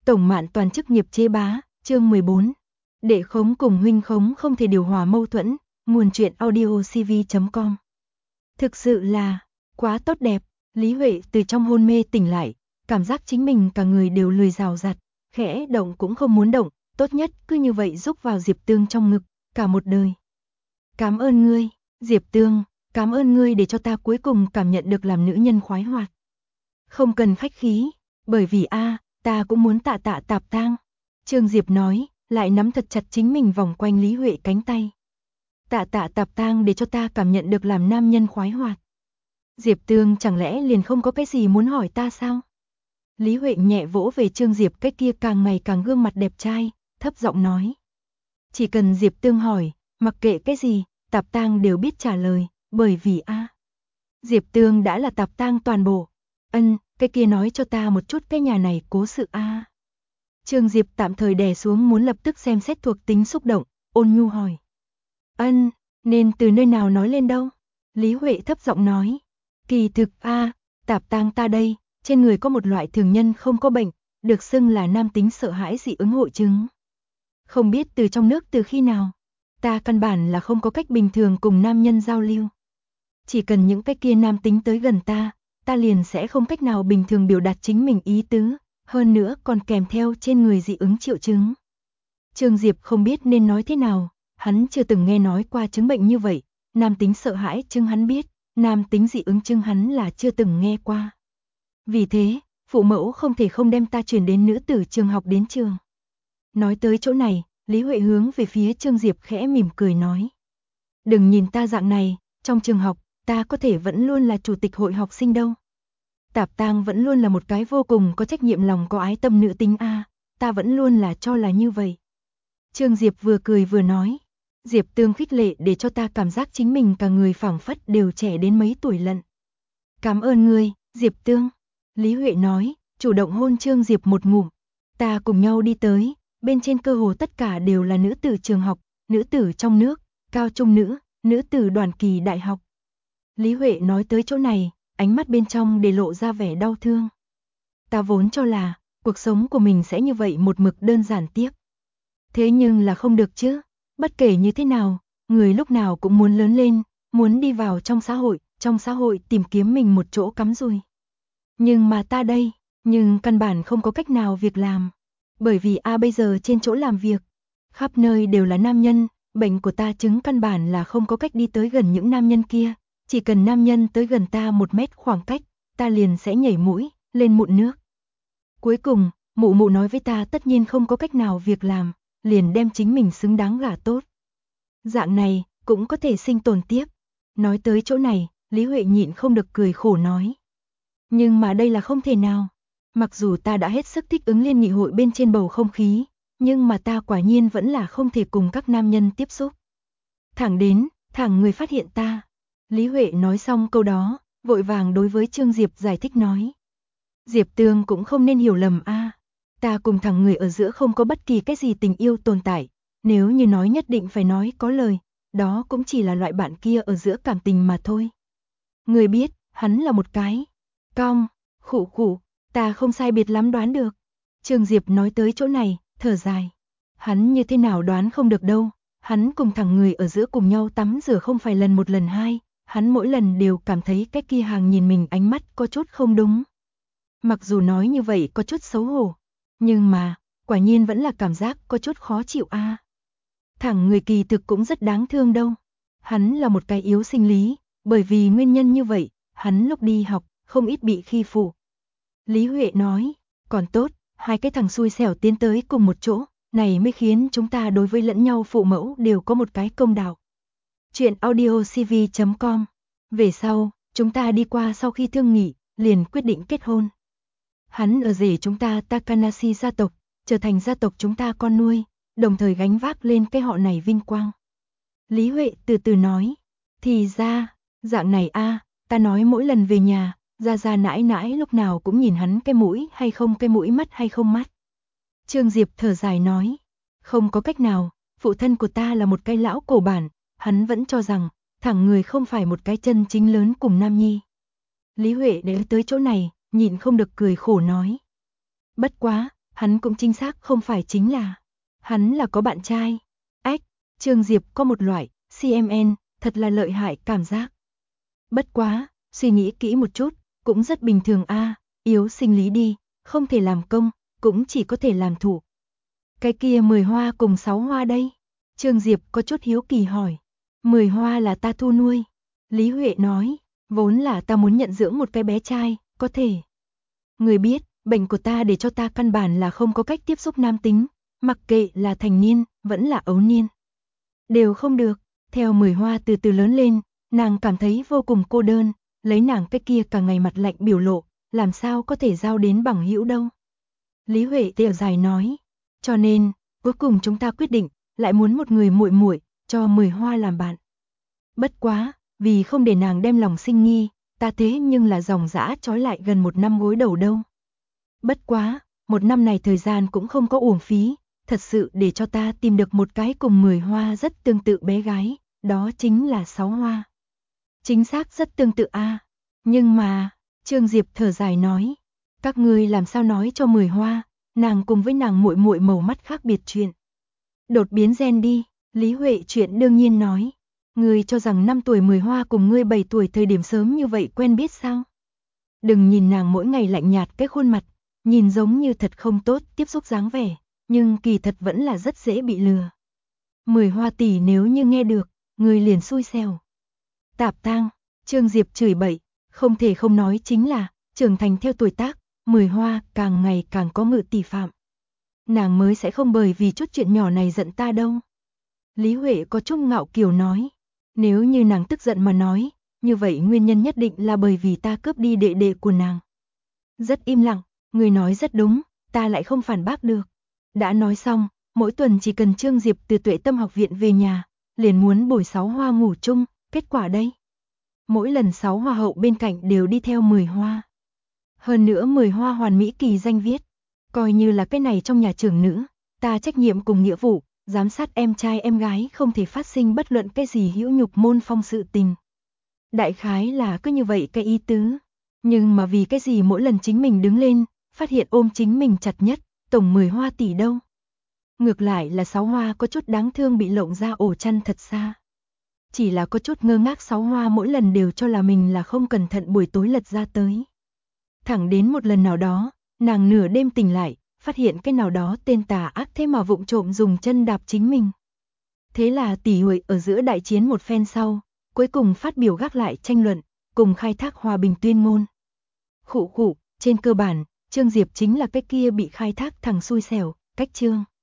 Tổng Mạn Toàn chức nghiệp chế bá, chương 14. Đệ khống cùng huynh khống không thể điều hòa mâu thuẫn, nguồn truyện audiocv.com. Thực sự là quá tốt đẹp. Lý Huệ từ trong hôn mê tỉnh lại, cảm giác chính mình cả người đều lười rào rạt, khẽ động cũng không muốn động, tốt nhất cứ như vậy rúc vào Diệp Tương trong ngực, cả một đời. Cảm ơn ngươi, Diệp Tương, cảm ơn ngươi để cho ta cuối cùng cảm nhận được làm nữ nhân khoái hoạt. Không cần khách khí, bởi vì ta cũng muốn tạ tạ Tạp Tang. Trương Diệp nói, lại nắm thật chặt chính mình vòng quanh Lý Huệ cánh tay. Tạ tạ Tạp Tang để cho ta cảm nhận được làm nam nhân khoái hoạt. Diệp Tương chẳng lẽ liền không có cái gì muốn hỏi ta sao? Lý Huệ nhẹ vỗ về Trương Diệp cái kia càng ngày càng gương mặt đẹp trai, thấp giọng nói. Chỉ cần Diệp Tương hỏi, mặc kệ cái gì, Tạp Tang đều biết trả lời, bởi vì Diệp Tương đã là Tạp Tang toàn bộ. Cái kia nói cho ta một chút cái nhà này cố sự Trương Diệp tạm thời đè xuống muốn lập tức xem xét thuộc tính xúc động, ôn nhu hỏi. Nên từ nơi nào nói lên đâu? Lý Huệ thấp giọng nói. Kỳ thực Tạp Tang ta đây, trên người có một loại thường nhân không có bệnh, được xưng là nam tính sợ hãi dị ứng hội chứng. Không biết từ trong nước từ khi nào, ta căn bản là không có cách bình thường cùng nam nhân giao lưu. Chỉ cần những cái kia nam tính tới gần ta liền sẽ không cách nào bình thường biểu đạt chính mình ý tứ, hơn nữa còn kèm theo trên người dị ứng triệu chứng. Trương Diệp không biết nên nói thế nào, hắn chưa từng nghe nói qua chứng bệnh như vậy, nam tính sợ hãi chứng hắn biết, nam tính dị ứng chứng hắn là chưa từng nghe qua. Vì thế, phụ mẫu không thể không đem ta chuyển đến nữ tử trường học đến trường. Nói tới chỗ này, Lý Huệ hướng về phía Trương Diệp khẽ mỉm cười nói. Đừng nhìn ta dạng này, trong trường học, ta có thể vẫn luôn là chủ tịch hội học sinh đâu. Tạp Tang vẫn luôn là một cái vô cùng có trách nhiệm lòng có ái tâm nữ tính ta vẫn luôn là cho là như vậy. Trương Diệp vừa cười vừa nói, Diệp Tương khích lệ để cho ta cảm giác chính mình cả người phảng phất đều trẻ đến mấy tuổi lận. Cảm ơn ngươi, Diệp Tương. Lý Huệ nói, chủ động hôn Trương Diệp một ngụm. Ta cùng nhau đi tới, bên trên cơ hồ tất cả đều là nữ tử trường học, nữ tử trong nước, cao trung nữ, nữ tử đoàn kỳ đại học. Lý Huệ nói tới chỗ này, ánh mắt bên trong để lộ ra vẻ đau thương. Ta vốn cho là, cuộc sống của mình sẽ như vậy một mực đơn giản tiếc. Thế nhưng là không được chứ, bất kể như thế nào, người lúc nào cũng muốn lớn lên, muốn đi vào trong xã hội tìm kiếm mình một chỗ cắm rùi. Nhưng mà ta đây, căn bản không có cách nào việc làm. Bởi vì bây giờ trên chỗ làm việc, khắp nơi đều là nam nhân, bệnh của ta chứng căn bản là không có cách đi tới gần những nam nhân kia. Chỉ cần nam nhân tới gần ta 1 mét khoảng cách, ta liền sẽ nhảy mũi, lên mụn nước. Cuối cùng, mụ nói với ta tất nhiên không có cách nào việc làm, liền đem chính mình xứng đáng gả tốt. Dạng này, cũng có thể sinh tồn tiếp. Nói tới chỗ này, Lý Huệ nhịn không được cười khổ nói. Nhưng mà đây là không thể nào. Mặc dù ta đã hết sức thích ứng liên nghị hội bên trên bầu không khí, nhưng mà ta quả nhiên vẫn là không thể cùng các nam nhân tiếp xúc. Thẳng người phát hiện ta. Lý Huệ nói xong câu đó, vội vàng đối với Trương Diệp giải thích nói. Diệp Tương cũng không nên hiểu lầm ta cùng thằng người ở giữa không có bất kỳ cái gì tình yêu tồn tại, nếu như nói nhất định phải nói có lời, đó cũng chỉ là loại bạn kia ở giữa cảm tình mà thôi. Người biết, hắn là một cái khụ, ta không sai biệt lắm đoán được. Trương Diệp nói tới chỗ này, thở dài. Hắn như thế nào đoán không được đâu, hắn cùng thằng người ở giữa cùng nhau tắm rửa không phải lần 1 lần 2. Hắn mỗi lần đều cảm thấy cái kia hàng nhìn mình ánh mắt có chút không đúng. Mặc dù nói như vậy có chút xấu hổ, nhưng mà, quả nhiên vẫn là cảm giác có chút khó chịu Thằng người kỳ thực cũng rất đáng thương đâu. Hắn là một cái yếu sinh lý, bởi vì nguyên nhân như vậy, hắn lúc đi học, không ít bị khi phụ. Lý Huệ nói, còn tốt, 2 cái thằng xui xẻo tiến tới cùng một chỗ, này mới khiến chúng ta đối với lẫn nhau phụ mẫu đều có một cái công đạo. Chuyện audiocv.com. Về sau, chúng ta đi qua sau khi thương nghị, liền quyết định kết hôn. Hắn ở rể chúng ta Takanashi gia tộc, trở thành gia tộc chúng ta con nuôi, đồng thời gánh vác lên cái họ này vinh quang. Lý Huệ từ từ nói, thì ra, dạng này ta nói mỗi lần về nhà, gia nãi nãi lúc nào cũng nhìn hắn cái mũi hay không cái mũi mắt hay không mắt. Trương Diệp thở dài nói, không có cách nào, phụ thân của ta là một cái lão cổ bản, hắn vẫn cho rằng, thẳng người không phải một cái chân chính lớn cùng nam nhi. Lý Huệ đến tới chỗ này, nhịn không được cười khổ nói. Bất quá, Hắn cũng chính xác không phải chính là. Hắn là có bạn trai. Ách, Trương Diệp có một loại, CMN, thật là lợi hại cảm giác. Bất quá, suy nghĩ kỹ một chút, cũng rất bình thường a, yếu sinh lý đi, không thể làm công, cũng chỉ có thể làm thủ. Cái kia 10 hoa cùng 6 hoa đây? Trương Diệp có chút hiếu kỳ hỏi. 10 hoa là ta thu nuôi. Lý Huệ nói, vốn là ta muốn nhận dưỡng một cái bé trai, có thể. Người biết, bệnh của ta để cho ta căn bản là không có cách tiếp xúc nam tính, mặc kệ là thành niên, vẫn là ấu niên. Đều không được, theo 10 hoa từ từ lớn lên, nàng cảm thấy vô cùng cô đơn, lấy nàng cái kia cả ngày mặt lạnh biểu lộ, làm sao có thể giao đến bằng hữu đâu. Lý Huệ thở dài nói, cho nên, cuối cùng chúng ta quyết định, lại muốn một người muội muội cho 10 hoa làm bạn. Bất quá, vì không để nàng đem lòng sinh nghi, ta thế nhưng là dòng dã trói lại gần 1 năm gối đầu đâu. Bất quá, 1 năm này thời gian cũng không có uổng phí, thật sự để cho ta tìm được một cái cùng 10 hoa rất tương tự bé gái, đó chính là 6 hoa. Chính xác rất tương tự a. Nhưng mà, Trương Diệp thở dài nói, các ngươi làm sao nói cho 10 hoa, nàng cùng với nàng muội muội màu mắt khác biệt chuyện. Đột biến gen đi, Lý Huệ chuyện đương nhiên nói. Ngươi cho rằng 5 tuổi 10 hoa cùng ngươi 7 tuổi thời điểm sớm như vậy quen biết sao? Đừng nhìn nàng mỗi ngày lạnh nhạt cái khuôn mặt, nhìn giống như thật không tốt tiếp xúc dáng vẻ, nhưng kỳ thật vẫn là rất dễ bị lừa. 10 hoa tỷ nếu như nghe được, ngươi liền xui xẻo. Tạp tang, Trương Diệp chửi bậy, không thể không nói chính là, trưởng thành theo tuổi tác, 10 hoa càng ngày càng có ngự tỷ phạm. Nàng mới sẽ không bởi vì chút chuyện nhỏ này giận ta đâu. Lý Huệ có chút ngạo kiều nói, nếu như nàng tức giận mà nói, như vậy nguyên nhân nhất định là bởi vì ta cướp đi đệ đệ của nàng. Rất im lặng, người nói rất đúng, ta lại không phản bác được. Đã nói xong, mỗi tuần chỉ cần Trương Diệp từ Tuệ Tâm học viện về nhà, liền muốn bồi 6 hoa ngủ chung, kết quả đây. Mỗi lần 6 hoa hậu bên cạnh đều đi theo 10 hoa. Hơn nữa 10 hoa hoàn mỹ kỳ danh viết, coi như là cái này trong nhà trưởng nữ, ta trách nhiệm cùng nghĩa vụ, giám sát em trai em gái không thể phát sinh bất luận cái gì hữu nhục môn phong sự tình. Đại khái là cứ như vậy cái ý tứ. Nhưng mà vì cái gì mỗi lần chính mình đứng lên, phát hiện ôm chính mình chặt nhất, tổng 10 hoa tỷ đâu. Ngược lại là 6 hoa có chút đáng thương bị lộng ra ổ chăn thật xa. Chỉ là có chút ngơ ngác 6 hoa mỗi lần đều cho là mình là không cẩn thận buổi tối lật ra tới. Thẳng đến một lần nào đó, nàng nửa đêm tỉnh lại, phát hiện cái nào đó tên tà ác thế mà vụng trộm dùng chân đạp chính mình. Thế là tỷ huệ ở giữa đại chiến một phen sau, cuối cùng phát biểu gác lại tranh luận, cùng khai thác hòa bình tuyên ngôn. Khụ khụ, trên cơ bản, Trương Diệp chính là cái kia bị khai thác thằng xui xẻo, cách Trương